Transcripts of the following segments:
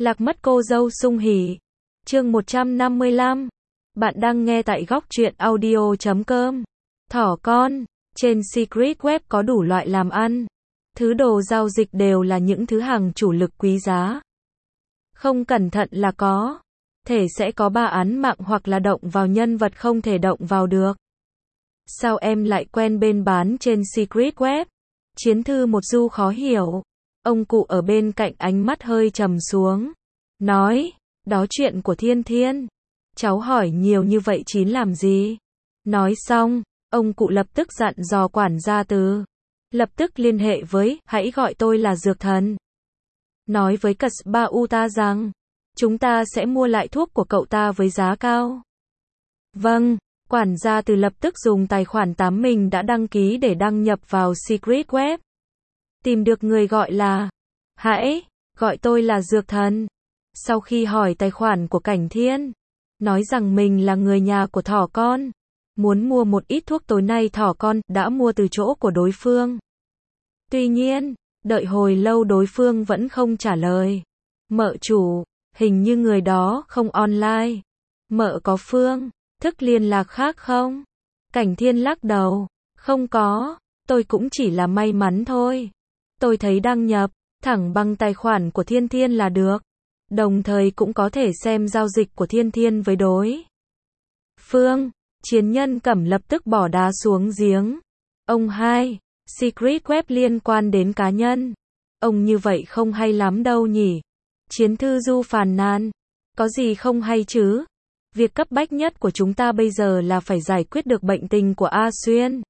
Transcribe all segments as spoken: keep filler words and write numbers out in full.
Lạc mất cô dâu sung hỉ. Chương một trăm năm mươi lăm. Bạn đang nghe tại góc truyện audio chấm com. Thỏ con, trên Secret Web có đủ loại làm ăn. Thứ đồ giao dịch đều là những thứ hàng chủ lực quý giá. Không cẩn thận là có thể sẽ có ba án mạng hoặc là động vào nhân vật không thể động vào được. Sao em lại quen bên bán trên Secret Web? Chiến thư một du khó hiểu. Ông cụ ở bên cạnh ánh mắt hơi trầm xuống. Nói, đó chuyện của Thiên Thiên. Cháu hỏi nhiều như vậy chín làm gì? Nói xong, ông cụ lập tức dặn dò quản gia Từ. Lập tức liên hệ với, hãy gọi tôi là Dược Thần. Nói với Kaspa Uta rằng, chúng ta sẽ mua lại thuốc của cậu ta với giá cao. Vâng, quản gia Từ lập tức dùng tài khoản tám mình đã đăng ký để đăng nhập vào Secret Web. Tìm được người gọi là, hãy, gọi tôi là Dược Thần. Sau khi hỏi tài khoản của Cảnh Thiên, nói rằng mình là người nhà của thỏ con, muốn mua một ít thuốc tối nay thỏ con đã mua từ chỗ của đối phương. Tuy nhiên, đợi hồi lâu đối phương vẫn không trả lời. Mợ chủ, hình như người đó không online. Mợ có phương thức liên lạc khác không? Cảnh Thiên lắc đầu, không có, tôi cũng chỉ là may mắn thôi. Tôi thấy đăng nhập thẳng bằng tài khoản của Thiên Thiên là được. Đồng thời cũng có thể xem giao dịch của Thiên Thiên với đối phương. Chiến nhân Cẩm lập tức bỏ đá xuống giếng. Ông hai, Secret Web liên quan đến cá nhân. Ông như vậy không hay lắm đâu nhỉ. Chiến thư du phàn nàn. Có gì không hay chứ? Việc cấp bách nhất của chúng ta bây giờ là phải giải quyết được bệnh tình của A Xuyên.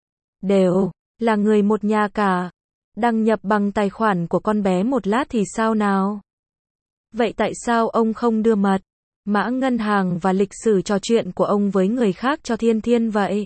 Đều là người một nhà cả. Đăng nhập bằng tài khoản của con bé một lát thì sao nào? Vậy tại sao ông không đưa mật mã ngân hàng và lịch sử trò chuyện của ông với người khác cho Thiên Thiên vậy?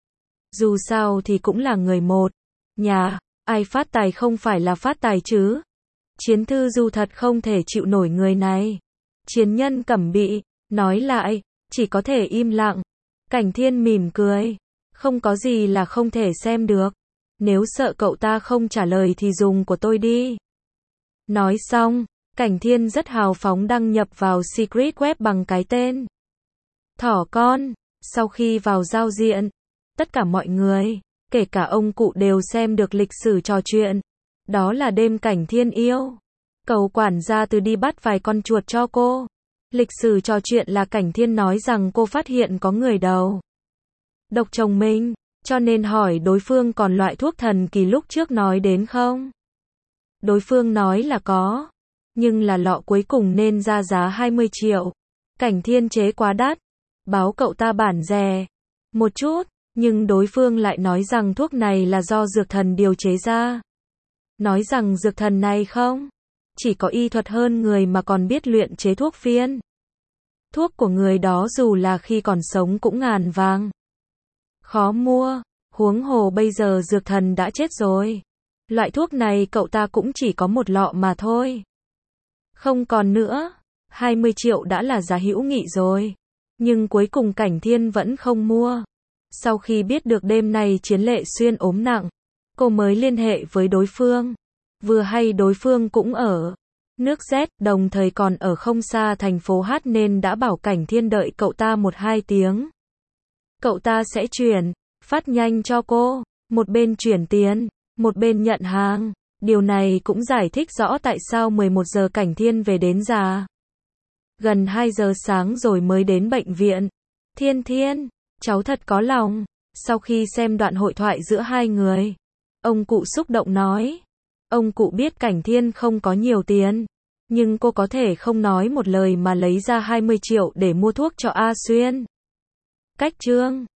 Dù sao thì cũng là người một nhà, ai phát tài không phải là phát tài chứ? Chiến thư du thật không thể chịu nổi người này. Chiến nhân Cẩm bị nói lại, chỉ có thể im lặng. Cảnh Thiên mỉm cười, không có gì là không thể xem được. Nếu sợ cậu ta không trả lời thì dùng của tôi đi. Nói xong, Cảnh Thiên rất hào phóng đăng nhập vào Secret Web bằng cái tên thỏ con. Sau khi vào giao diện, tất cả mọi người, kể cả ông cụ đều xem được lịch sử trò chuyện. Đó là đêm Cảnh Thiên yêu cầu quản gia Từ đi bắt vài con chuột cho cô. Lịch sử trò chuyện là Cảnh Thiên nói rằng cô phát hiện có người đầu độc chồng mình, cho nên hỏi đối phương còn loại thuốc thần kỳ lúc trước nói đến không. Đối phương nói là có, nhưng là lọ cuối cùng nên ra giá hai mươi triệu. Cảnh Thiên chế quá đắt, báo cậu ta bản rẻ một chút, nhưng đối phương lại nói rằng thuốc này là do Dược Thần điều chế ra. Nói rằng Dược Thần này không chỉ có y thuật hơn người mà còn biết luyện chế thuốc phiên. Thuốc của người đó dù là khi còn sống cũng ngàn vàng khó mua, huống hồ bây giờ Dược Thần đã chết rồi. Loại thuốc này cậu ta cũng chỉ có một lọ mà thôi. Không còn nữa, hai mươi triệu đã là giá hữu nghị rồi. Nhưng cuối cùng Cảnh Thiên vẫn không mua. Sau khi biết được đêm nay Chiến Lệ Xuyên ốm nặng, cô mới liên hệ với đối phương. Vừa hay đối phương cũng ở nước Z, đồng thời còn ở không xa thành phố H nên đã bảo Cảnh Thiên đợi cậu ta một hai tiếng. Cậu ta sẽ chuyển phát nhanh cho cô, một bên chuyển tiền, một bên nhận hàng. Điều này cũng giải thích rõ tại sao mười một giờ Cảnh Thiên về đến già gần hai giờ sáng rồi mới đến bệnh viện. Thiên Thiên, cháu thật có lòng. Sau khi xem đoạn hội thoại giữa hai người, ông cụ xúc động nói. Ông cụ biết Cảnh Thiên không có nhiều tiền, nhưng cô có thể không nói một lời mà lấy ra hai mươi triệu để mua thuốc cho A Xuyên. Cách chương